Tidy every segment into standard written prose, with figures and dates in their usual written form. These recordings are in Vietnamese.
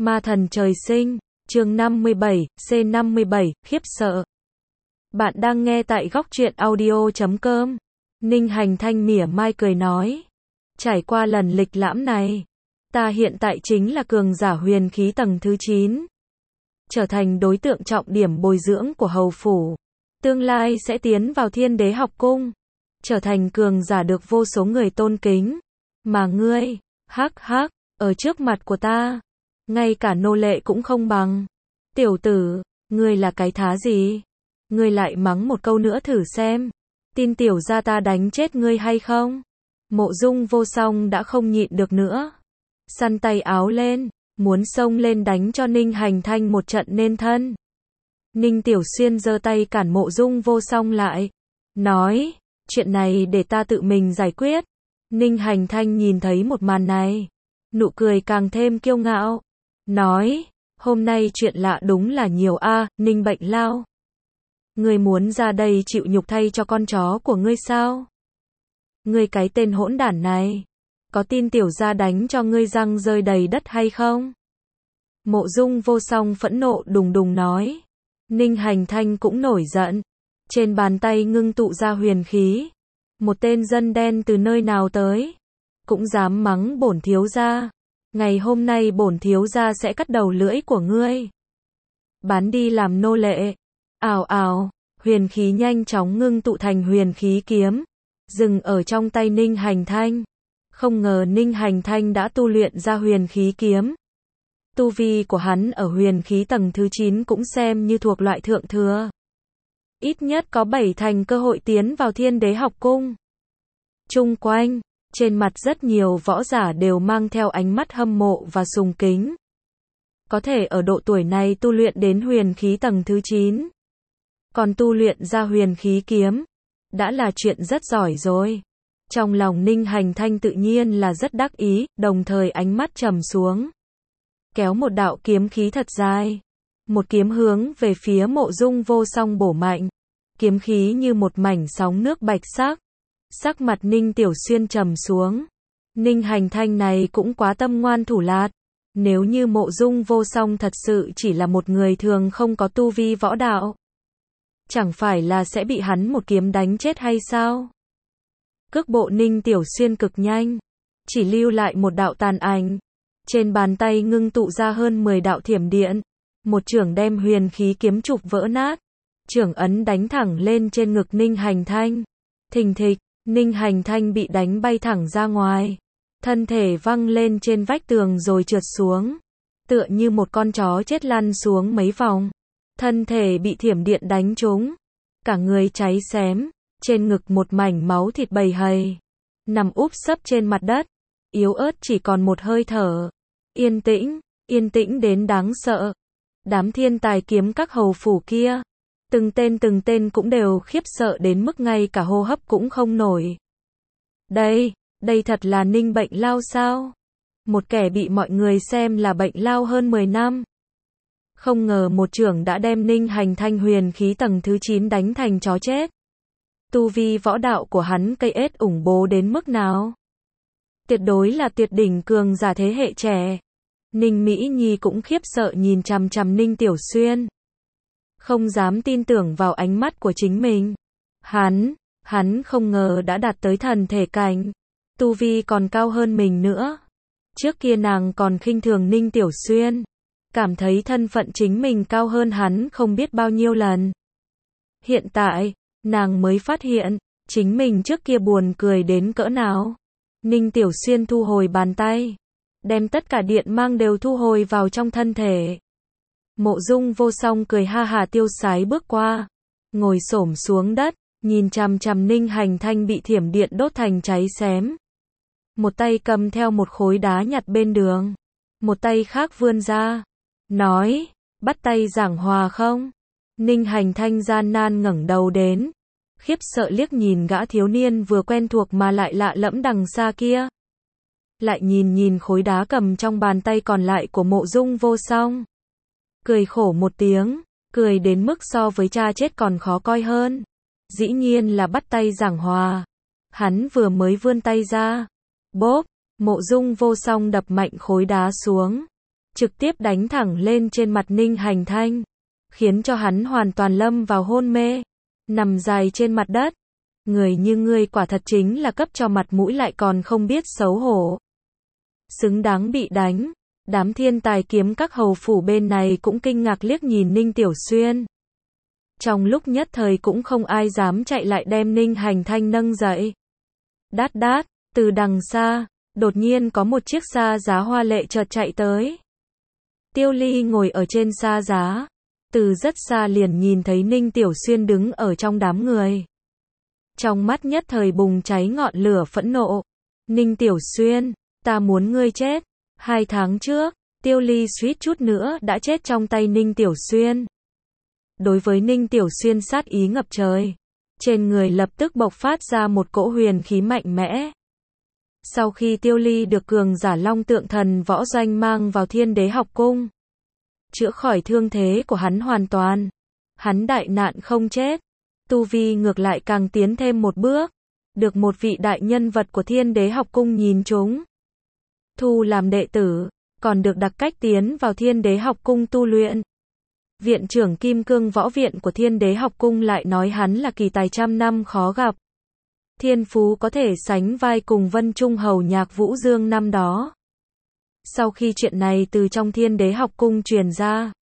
Ma thần trời sinh, chương 57, C57, khiếp sợ. Bạn đang nghe tại góc truyện audio.com. Ninh Hành Thanh mỉa mai cười nói. Trải qua lần lịch lãm này, ta hiện tại chính là cường giả huyền khí tầng thứ 9. Trở thành đối tượng trọng điểm bồi dưỡng của hầu phủ. Tương lai sẽ tiến vào Thiên Đế học cung. Trở thành cường giả được vô số người tôn kính. Mà ngươi, hắc hắc, ở trước mặt của ta, ngay cả nô lệ cũng không bằng. Tiểu tử, ngươi là cái thá gì? Ngươi lại mắng một câu nữa thử xem. Tin tiểu gia ta đánh chết ngươi hay không? Mộ Dung Vô Song đã không nhịn được nữa. Săn tay áo lên, muốn xông lên đánh cho Ninh Hành Thanh một trận nên thân. Ninh Tiểu Xuyên giơ tay cản Mộ Dung Vô Song lại. Nói, chuyện này để ta tự mình giải quyết. Ninh Hành Thanh nhìn thấy một màn này. Nụ cười càng thêm kiêu ngạo. Nói, hôm nay chuyện lạ đúng là nhiều a, Ninh Bệnh Lao. Ngươi muốn ra đây chịu nhục thay cho con chó của ngươi sao? Ngươi cái tên hỗn đản này, có tin tiểu gia đánh cho ngươi răng rơi đầy đất hay không? Mộ Dung Vô Song phẫn nộ đùng đùng nói. Ninh Hành Thanh cũng nổi giận. Trên bàn tay ngưng tụ ra huyền khí. Một tên dân đen từ nơi nào tới, cũng dám mắng bổn thiếu gia. Ngày hôm nay bổn thiếu gia sẽ cắt đầu lưỡi của ngươi, bán đi làm nô lệ. Ào ào, huyền khí nhanh chóng ngưng tụ thành huyền khí kiếm, dừng ở trong tay Ninh Hành Thanh. Không ngờ Ninh Hành Thanh đã tu luyện ra huyền khí kiếm. Tu vi của hắn ở huyền khí tầng thứ 9 cũng xem như thuộc loại thượng thừa. Ít nhất có 7 thành cơ hội tiến vào Thiên Đế học cung. Chung quanh, trên mặt rất nhiều võ giả đều mang theo ánh mắt hâm mộ và sùng kính. Có thể ở độ tuổi này tu luyện đến huyền khí tầng thứ 9. Còn tu luyện ra huyền khí kiếm, đã là chuyện rất giỏi rồi. Trong lòng Ninh Hành Thanh tự nhiên là rất đắc ý, đồng thời ánh mắt trầm xuống. Kéo một đạo kiếm khí thật dài. Một kiếm hướng về phía Mộ Dung Vô Song bổ mạnh. Kiếm khí như một mảnh sóng nước bạch sắc. Sắc mặt Ninh Tiểu Xuyên trầm xuống. Ninh Hành Thanh này cũng quá tâm ngoan thủ lạt. Nếu như Mộ Dung Vô Song thật sự chỉ là một người thường không có tu vi võ đạo, chẳng phải là sẽ bị hắn một kiếm đánh chết hay sao? Cước bộ Ninh Tiểu Xuyên cực nhanh, chỉ lưu lại một đạo tàn ảnh. Trên bàn tay ngưng tụ ra hơn 10 đạo thiểm điện. Một chưởng đem huyền khí kiếm trục vỡ nát. Chưởng ấn đánh thẳng lên trên ngực Ninh Hành Thanh. Thình thịch, Ninh Hành Thanh bị đánh bay thẳng ra ngoài. Thân thể văng lên trên vách tường rồi trượt xuống. Tựa như một con chó chết lăn xuống mấy vòng. Thân thể bị thiểm điện đánh trúng. Cả người cháy xém. Trên ngực một mảnh máu thịt bầy hầy. Nằm úp sấp trên mặt đất. Yếu ớt chỉ còn một hơi thở. Yên tĩnh đến đáng sợ. Đám thiên tài kiếm các hầu phủ kia, từng tên cũng đều khiếp sợ đến mức ngay cả hô hấp cũng không nổi. Đây thật là Ninh Bệnh Lao sao? Một kẻ bị mọi người xem là bệnh lao hơn 10 năm. Không ngờ một chưởng đã đem Ninh Hành Thanh huyền khí tầng thứ 9 đánh thành chó chết. Tu vi võ đạo của hắn cây ết ủng bố đến mức nào? Tuyệt đối là tuyệt đỉnh cường giả thế hệ trẻ. Ninh Mỹ Nhi cũng khiếp sợ nhìn chằm chằm Ninh Tiểu Xuyên. Không dám tin tưởng vào ánh mắt của chính mình. Hắn không ngờ đã đạt tới thần thể cảnh. Tu vi còn cao hơn mình nữa. Trước kia nàng còn khinh thường Ninh Tiểu Xuyên. Cảm thấy thân phận chính mình cao hơn hắn không biết bao nhiêu lần. Hiện tại, nàng mới phát hiện, chính mình trước kia buồn cười đến cỡ nào. Ninh Tiểu Xuyên thu hồi bàn tay. Đem tất cả điện mang đều thu hồi vào trong thân thể. Mộ Dung Vô Song cười ha hà tiêu sái bước qua. Ngồi xổm xuống đất, nhìn chằm chằm Ninh Hành Thanh bị thiểm điện đốt thành cháy xém. Một tay cầm theo một khối đá nhặt bên đường. Một tay khác vươn ra. Nói, bắt tay giảng hòa không? Ninh Hành Thanh gian nan ngẩng đầu đến. Khiếp sợ liếc nhìn gã thiếu niên vừa quen thuộc mà lại lạ lẫm đằng xa kia. Lại nhìn khối đá cầm trong bàn tay còn lại của Mộ Dung Vô Song. Cười khổ một tiếng, cười đến mức so với cha chết còn khó coi hơn. Dĩ nhiên là bắt tay giảng hòa. Hắn vừa mới vươn tay ra. Bốp, Mộ Dung Vô Song đập mạnh khối đá xuống. trực tiếp đánh thẳng lên trên mặt Ninh Hành Thanh, khiến cho hắn hoàn toàn lâm vào hôn mê, nằm dài trên mặt đất. Người như ngươi quả thật chính là cấp cho mặt mũi lại còn không biết xấu hổ. Xứng đáng bị đánh. Đám thiên tài kiếm các hầu phủ bên này cũng kinh ngạc liếc nhìn Ninh Tiểu Xuyên. Trong lúc nhất thời cũng không ai dám chạy lại đem Ninh Hành Thanh nâng dậy. Đát đát, từ đằng xa, đột nhiên có một chiếc xa giá hoa lệ chợt chạy tới. Tiêu Ly ngồi ở trên xa giá, từ rất xa liền nhìn thấy Ninh Tiểu Xuyên đứng ở trong đám người. Trong mắt nhất thời bùng cháy ngọn lửa phẫn nộ. Ninh Tiểu Xuyên, ta muốn ngươi chết. 2 tháng trước, Tiêu Ly suýt chút nữa đã chết trong tay Ninh Tiểu Xuyên. Đối với Ninh Tiểu Xuyên sát ý ngập trời, trên người lập tức bộc phát ra một cỗ huyền khí mạnh mẽ. Sau khi Tiêu Ly được cường giả Long Tượng Thần Võ Doanh mang vào Thiên Đế học cung, chữa khỏi thương thế của hắn hoàn toàn, hắn đại nạn không chết, tu vi ngược lại càng tiến thêm một bước, được một vị đại nhân vật của Thiên Đế học cung nhìn trúng, thu làm đệ tử, còn được đặc cách tiến vào Thiên Đế học cung tu luyện. Viện trưởng Kim Cương Võ Viện của Thiên Đế học cung lại nói hắn là kỳ tài trăm năm khó gặp. Thiên phú có thể sánh vai cùng Vân Trung Hầu Nhạc Vũ Dương năm đó. Sau khi chuyện này từ trong Thiên Đế học cung truyền ra,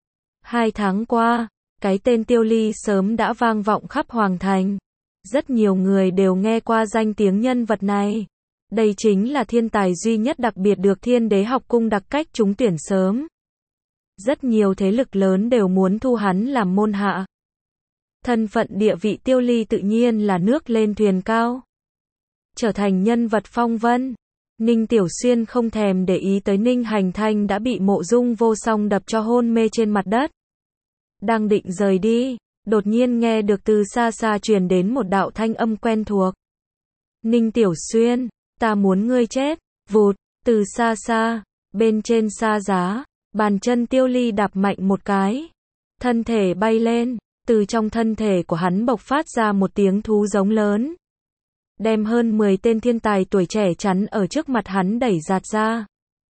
2 tháng qua, cái tên Tiêu Ly sớm đã vang vọng khắp Hoàng Thành. Rất nhiều người đều nghe qua danh tiếng nhân vật này. Đây chính là thiên tài duy nhất đặc biệt được Thiên Đế học cung đặc cách trúng tuyển sớm. Rất nhiều thế lực lớn đều muốn thu hắn làm môn hạ. Thân phận địa vị Tiêu Ly tự nhiên là nước lên thuyền cao. Trở thành nhân vật phong vân. Ninh Tiểu Xuyên không thèm để ý tới Ninh Hành Thanh đã bị Mộ Dung Vô Song đập cho hôn mê trên mặt đất. Đang định rời đi, đột nhiên nghe được từ xa xa truyền đến một đạo thanh âm quen thuộc. Ninh Tiểu Xuyên, ta muốn ngươi chết. Vụt, từ xa xa, bên trên xa giá, bàn chân Tiêu Ly đạp mạnh một cái. Thân thể bay lên, từ trong thân thể của hắn bộc phát ra một tiếng thú giống lớn. Đem hơn 10 tên thiên tài tuổi trẻ chắn ở trước mặt hắn đẩy giạt ra.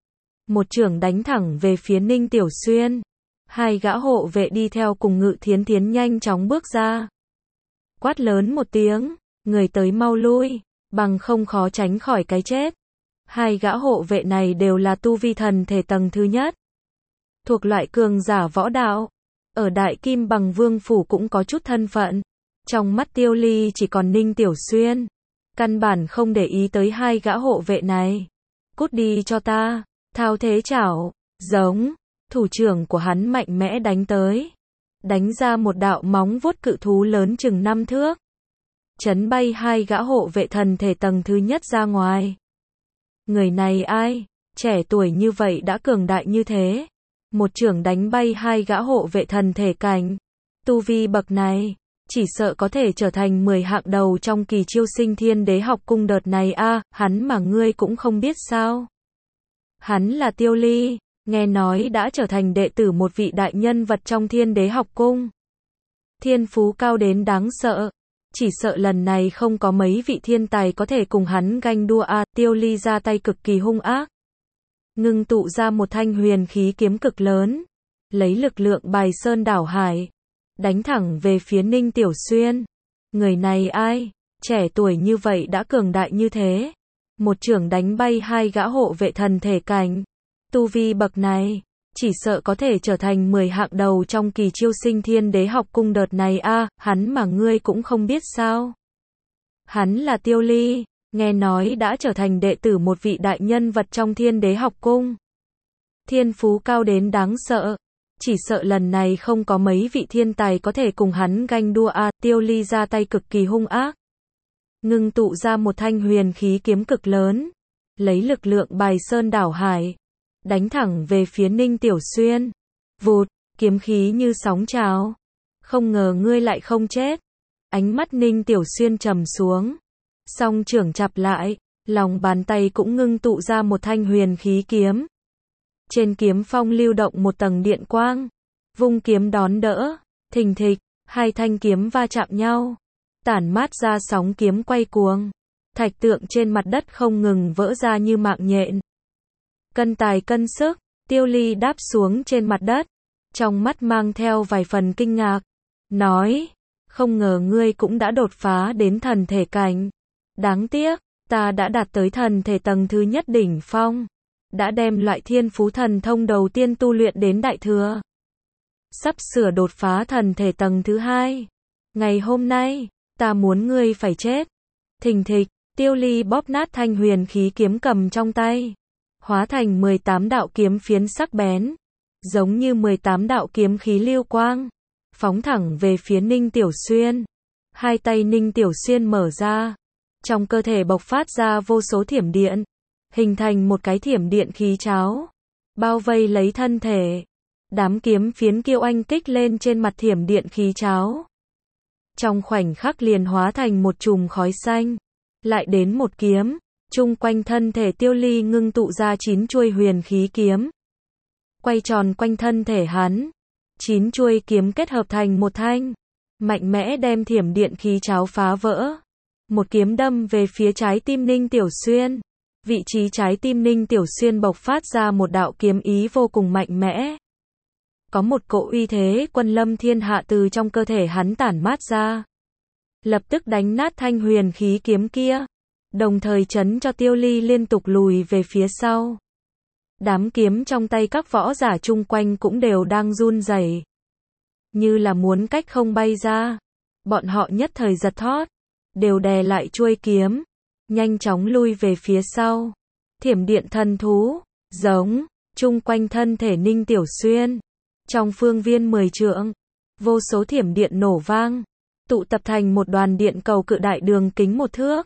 Một chưởng đánh thẳng về phía Ninh Tiểu Xuyên. 2 gã hộ vệ đi theo cùng Ngự Thiến Thiến nhanh chóng bước ra. Quát lớn một tiếng, người tới mau lui, bằng không khó tránh khỏi cái chết. 2 gã hộ vệ này đều là tu vi thần thể tầng thứ nhất. Thuộc loại cường giả võ đạo. Ở Đại Kim Bằng Vương Phủ cũng có chút thân phận. Trong mắt Tiêu Ly chỉ còn Ninh Tiểu Xuyên. Căn bản không để ý tới 2 gã hộ vệ này. Cút đi cho ta. Thao thế chảo. Giống. Thủ trưởng của hắn mạnh mẽ đánh tới. Đánh ra một đạo móng vuốt cự thú lớn chừng 5 thước. Chấn bay 2 gã hộ vệ thần thể tầng thứ nhất ra ngoài. Người này ai? Trẻ tuổi như vậy đã cường đại như thế. Một chưởng đánh bay 2 gã hộ vệ thần thể cảnh. Tu vi bậc này, chỉ sợ có thể trở thành 10 hạng đầu trong kỳ chiêu sinh Thiên Đế học cung đợt này a. Hắn mà ngươi cũng không biết sao. Hắn là Tiêu Ly, nghe nói đã trở thành đệ tử một vị đại nhân vật trong Thiên Đế học cung. Thiên phú cao đến đáng sợ. Chỉ sợ lần này không có mấy vị thiên tài có thể cùng hắn ganh đua a. Tiêu Ly ra tay cực kỳ hung ác. Ngưng tụ ra một thanh huyền khí kiếm cực lớn. Lấy lực lượng bài sơn đảo hải. Đánh thẳng về phía Ninh Tiểu Xuyên. Người này ai? Trẻ tuổi như vậy đã cường đại như thế. Một chưởng đánh bay 2 gã hộ vệ thần thể cảnh. Tu vi bậc này, chỉ sợ có thể trở thành 10 hạng đầu trong kỳ chiêu sinh Thiên Đế học cung đợt này a. Hắn mà ngươi cũng không biết sao. Hắn là Tiêu Ly, nghe nói đã trở thành đệ tử một vị đại nhân vật trong Thiên Đế học cung. Thiên phú cao đến đáng sợ. Chỉ sợ lần này không có mấy vị thiên tài có thể cùng hắn ganh đua a. Tiêu Ly ra tay cực kỳ hung ác. Ngưng tụ ra một thanh huyền khí kiếm cực lớn. Lấy lực lượng bài sơn đảo hải. Đánh thẳng về phía Ninh Tiểu Xuyên. Vụt, kiếm khí như sóng trào. Không ngờ ngươi lại không chết. Ánh mắt Ninh Tiểu Xuyên trầm xuống. Song chưởng chặp lại, lòng bàn tay cũng ngưng tụ ra một thanh huyền khí kiếm. Trên kiếm phong lưu động một tầng điện quang. Vung kiếm đón đỡ, thình thịch, 2 thanh kiếm va chạm nhau. Tản mát ra sóng kiếm quay cuồng. Thạch tượng trên mặt đất không ngừng vỡ ra như mạng nhện. Cân tài cân sức, Tiêu Ly đáp xuống trên mặt đất, trong mắt mang theo vài phần kinh ngạc, nói, không ngờ ngươi cũng đã đột phá đến thần thể cảnh. Đáng tiếc, ta đã đạt tới thần thể tầng thứ nhất đỉnh phong, đã đem loại thiên phú thần thông đầu tiên tu luyện đến đại thừa. Sắp sửa đột phá thần thể tầng thứ hai. Ngày hôm nay, ta muốn ngươi phải chết. Thình thịch, Tiêu Ly bóp nát thanh huyền khí kiếm cầm trong tay, hóa thành 18 đạo kiếm phiến sắc bén, giống như 18 đạo kiếm khí lưu quang, phóng thẳng về phía Ninh Tiểu Xuyên. Hai tay Ninh Tiểu Xuyên mở ra, trong cơ thể bộc phát ra vô số thiểm điện, hình thành một cái thiểm điện khí cháo, bao vây lấy thân thể. Đám kiếm phiến kiêu anh kích lên trên mặt thiểm điện khí cháo, trong khoảnh khắc liền hóa thành một chùm khói xanh. Lại đến một kiếm, chung quanh thân thể Tiêu Ly ngưng tụ ra 9 chuôi huyền khí kiếm, quay tròn quanh thân thể hắn. 9 chuôi kiếm kết hợp thành một thanh, mạnh mẽ đem thiểm điện khí cháo phá vỡ. Một kiếm đâm về phía trái tim Ninh Tiểu Xuyên. Vị trí trái tim Ninh Tiểu Xuyên bộc phát ra một đạo kiếm ý vô cùng mạnh mẽ. Có một cỗ uy thế quân lâm thiên hạ từ trong cơ thể hắn tản mát ra, lập tức đánh nát thanh huyền khí kiếm kia, đồng thời chấn cho Tiêu Ly liên tục lùi về phía sau. Đám kiếm trong tay các võ giả chung quanh cũng đều đang run rẩy, như là muốn cách không bay ra. Bọn họ nhất thời giật thót, đều đè lại chuôi kiếm, nhanh chóng lui về phía sau. Thiểm điện thần thú, giống, chung quanh thân thể Ninh Tiểu Xuyên. Trong phương viên 10 trượng, vô số thiểm điện nổ vang, tụ tập thành một đoàn điện cầu cự đại đường kính 1 thước.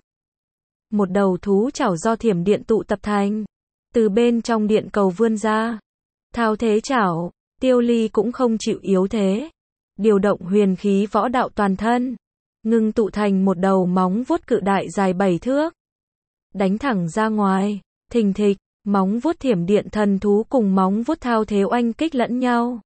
Một đầu thú chảo do thiểm điện tụ tập thành, từ bên trong điện cầu vươn ra. Thao thế chảo, Tiêu Ly cũng không chịu yếu thế, điều động huyền khí võ đạo toàn thân, ngưng tụ thành một đầu móng vuốt cự đại dài 7 thước, đánh thẳng ra ngoài. Thình thịch, móng vuốt thiểm điện thần thú cùng móng vuốt thao thế oanh kích lẫn nhau,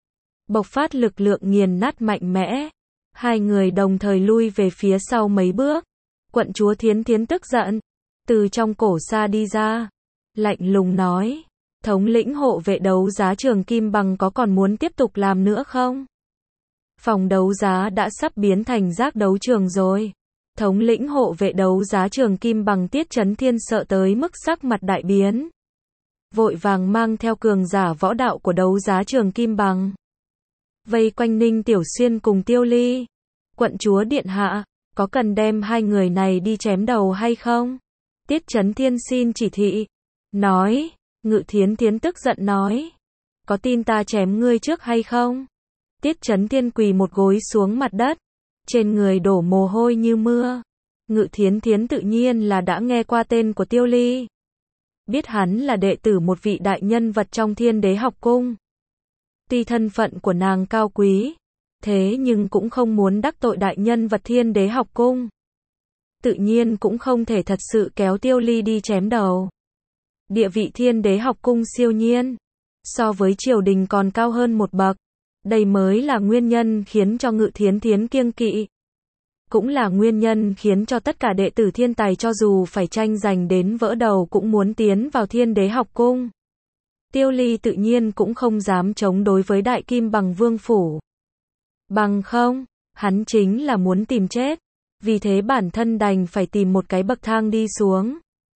bộc phát lực lượng nghiền nát mạnh mẽ. Hai người đồng thời lui về phía sau mấy bước. Quận chúa Thiến Thiến tức giận, từ trong cổ xa đi ra, lạnh lùng nói, thống lĩnh hộ vệ đấu giá Trường Kim Bằng có còn muốn tiếp tục làm nữa không? Phòng đấu giá đã sắp biến thành rác đấu trường rồi. Thống lĩnh hộ vệ đấu giá Trường Kim Bằng Tiết Chấn Thiên sợ tới mức sắc mặt đại biến, vội vàng mang theo cường giả võ đạo của đấu giá Trường Kim Bằng, vây quanh Ninh Tiểu Xuyên cùng Tiêu Ly. Quận chúa điện hạ, có cần đem hai người này đi chém đầu hay không? Tiết Chấn Thiên xin chỉ thị, nói. Ngự Thiến Thiến tức giận nói, có tin ta chém ngươi trước hay không? Tiết Chấn Thiên quỳ một gối xuống mặt đất, trên người đổ mồ hôi như mưa. Ngự Thiến Thiến tự nhiên là đã nghe qua tên của Tiêu Ly, biết hắn là đệ tử một vị đại nhân vật trong Thiên Đế học cung. Tuy thân phận của nàng cao quý, thế nhưng cũng không muốn đắc tội đại nhân vật Thiên Đế học cung, tự nhiên cũng không thể thật sự kéo Tiêu Ly đi chém đầu. Địa vị Thiên Đế học cung siêu nhiên, so với triều đình còn cao hơn một bậc. Đây mới là nguyên nhân khiến cho Ngự Thiến Thiến kiêng kỵ, cũng là nguyên nhân khiến cho tất cả đệ tử thiên tài cho dù phải tranh giành đến vỡ đầu cũng muốn tiến vào Thiên Đế học cung. Tiêu Ly tự nhiên cũng không dám chống đối với Đại Kim Bằng Vương phủ. Bằng không, hắn chính là muốn tìm chết, vì thế bản thân đành phải tìm một cái bậc thang đi xuống.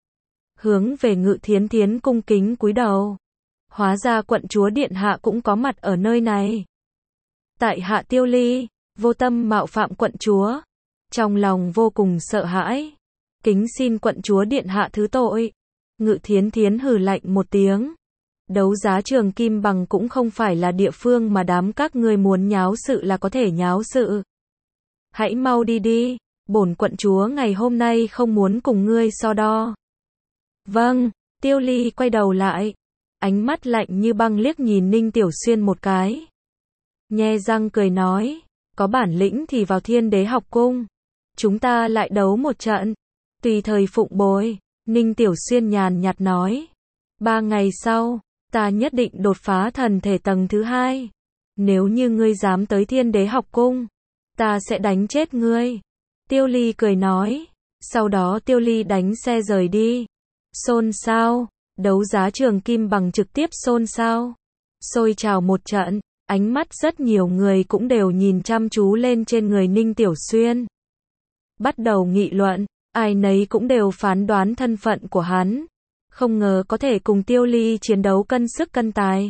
Hướng về Ngự Thiến Thiến cung kính cúi đầu. Hóa ra quận chúa điện hạ cũng có mặt ở nơi này. Tại hạ Tiêu Ly, vô tâm mạo phạm quận chúa, trong lòng vô cùng sợ hãi, kính xin quận chúa điện hạ thứ tội. Ngự Thiến Thiến hừ lạnh một tiếng. Đấu giá Trường Kim Bằng cũng không phải là địa phương mà đám các ngươi muốn nháo sự là có thể nháo sự. Hãy mau đi đi, bổn quận chúa ngày hôm nay không muốn cùng ngươi so đo. Vâng, Tiêu Ly quay đầu lại, ánh mắt lạnh như băng liếc nhìn Ninh Tiểu Xuyên một cái, nhe răng cười nói, có bản lĩnh thì vào Thiên Đế học cung, chúng ta lại đấu một trận, tùy thời phụng bồi. Ninh Tiểu Xuyên nhàn nhạt nói, 3 ngày sau, ta nhất định đột phá thần thể tầng thứ 2. Nếu như ngươi dám tới Thiên Đế học cung, ta sẽ đánh chết ngươi. Tiêu Ly cười nói, sau đó Tiêu Ly đánh xe rời đi. Xôn xao, Đấu giá trường Kim Bằng trực tiếp xôn xao, sôi trào một trận, ánh mắt rất nhiều người cũng đều nhìn chăm chú lên trên người Ninh Tiểu Xuyên. Bắt đầu nghị luận, ai nấy cũng đều phán đoán thân phận của hắn. Không ngờ có thể cùng Tiêu Ly chiến đấu cân sức cân tài.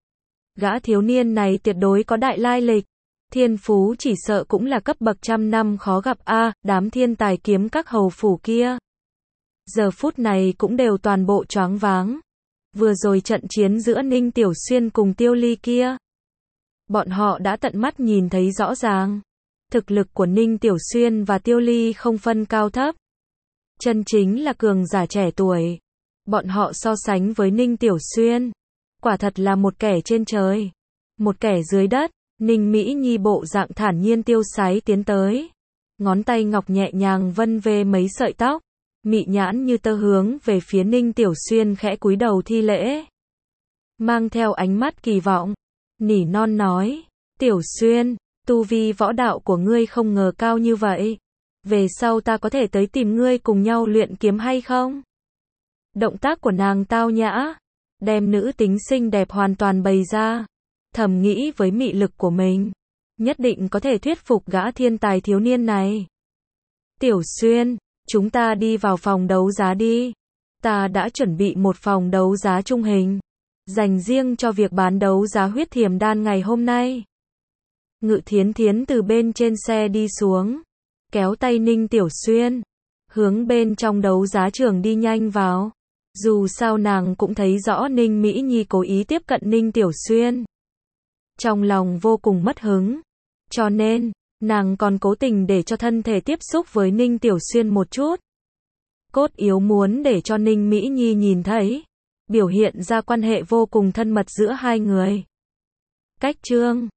Gã thiếu niên này tuyệt đối có đại lai lịch. Thiên phú chỉ sợ cũng là cấp bậc trăm năm khó gặp a, đám thiên tài kiếm các hầu phủ kia. Giờ phút này cũng đều toàn bộ choáng váng. Vừa rồi trận chiến giữa Ninh Tiểu Xuyên cùng Tiêu Ly kia. Bọn họ đã tận mắt nhìn thấy rõ ràng. Thực lực của Ninh Tiểu Xuyên và Tiêu Ly không phân cao thấp. Chân chính là cường giả trẻ tuổi. Bọn họ so sánh với Ninh Tiểu Xuyên. Quả thật là một kẻ trên trời. Một kẻ dưới đất. Ninh Mỹ Nhi bộ dạng thản nhiên tiêu sái tiến tới. Ngón tay ngọc nhẹ nhàng vân về mấy sợi tóc. Mị nhãn như tơ hướng về phía Ninh Tiểu Xuyên khẽ cúi đầu thi lễ. Mang theo ánh mắt kỳ vọng. Nỉ non nói. Tiểu Xuyên, tu vi võ đạo của ngươi không ngờ cao như vậy. Về sau ta có thể tới tìm ngươi cùng nhau luyện kiếm hay không? Động tác của nàng tao nhã. Đem nữ tính xinh đẹp hoàn toàn bày ra. Thầm nghĩ với mị lực của mình. Nhất định có thể thuyết phục gã thiên tài thiếu niên này. Tiểu Xuyên, chúng ta đi vào phòng đấu giá đi. Ta đã chuẩn bị một phòng đấu giá trung hình. Dành riêng cho việc bán đấu giá huyết thiềm đan ngày hôm nay. Ngự Thiến Thiến từ bên trên xe đi xuống. Kéo tay Ninh Tiểu Xuyên. Hướng bên trong đấu giá trường đi nhanh vào. Dù sao nàng cũng thấy rõ Ninh Mỹ Nhi cố ý tiếp cận Ninh Tiểu Xuyên. Trong lòng vô cùng mất hứng. Cho nên, nàng còn cố tình để cho thân thể tiếp xúc với Ninh Tiểu Xuyên một chút. Cốt yếu muốn để cho Ninh Mỹ Nhi nhìn thấy. Biểu hiện ra quan hệ vô cùng thân mật giữa hai người. Cách chương